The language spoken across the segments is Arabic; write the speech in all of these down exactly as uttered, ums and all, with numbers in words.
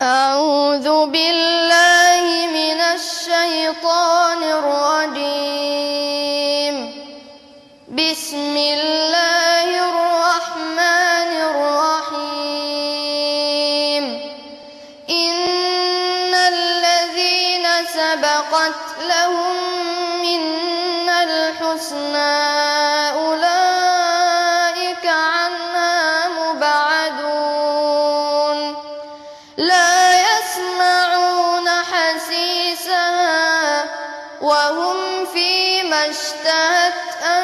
أعوذ بالله من الشيطان الرجيم. بسم الله الرحمن الرحيم. إن الذين سبقت لهم منا الحسنى أولئك عنها مبعدون. لا يسمعون حسيسها وهم فيما اشتهت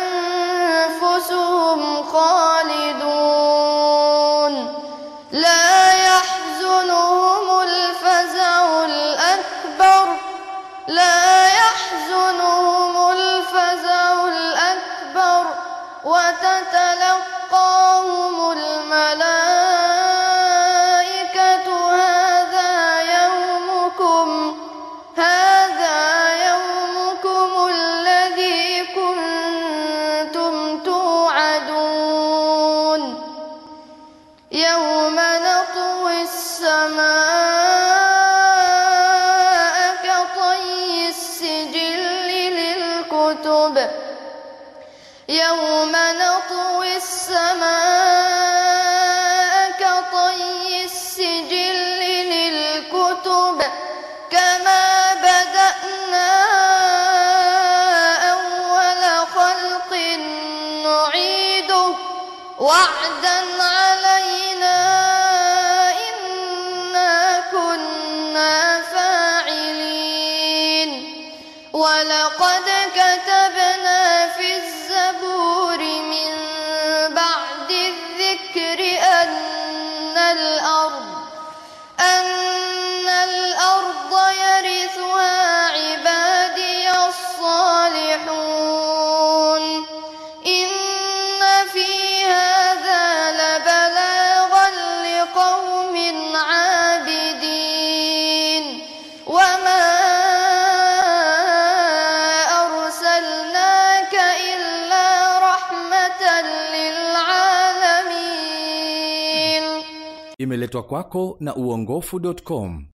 أنفسهم خالدون. لا يحزنهم الفزع الأكبر لا يحزنهم الفزع الأكبر وتتلقاهم الملائكة هذا يومكم هذا يومكم الذي كنتم توعدون. يوم نطوي السماء كطي السجل للكتب يوم نطوي السماء كطي السجل للكتب كما بدأنا أول خلق نعيده وعدا علينا إنا كنا فاعلين. ولقد كتبنا في الزبور من بعد الذكر أن الأرض أن الأرض يرثها عبادي الصالحون. إن في هذا لبلاغا لقوم عابدين. وما أرسلناك إلا رحمة للعالمين. Imeletwa kwako na uongofu dot com.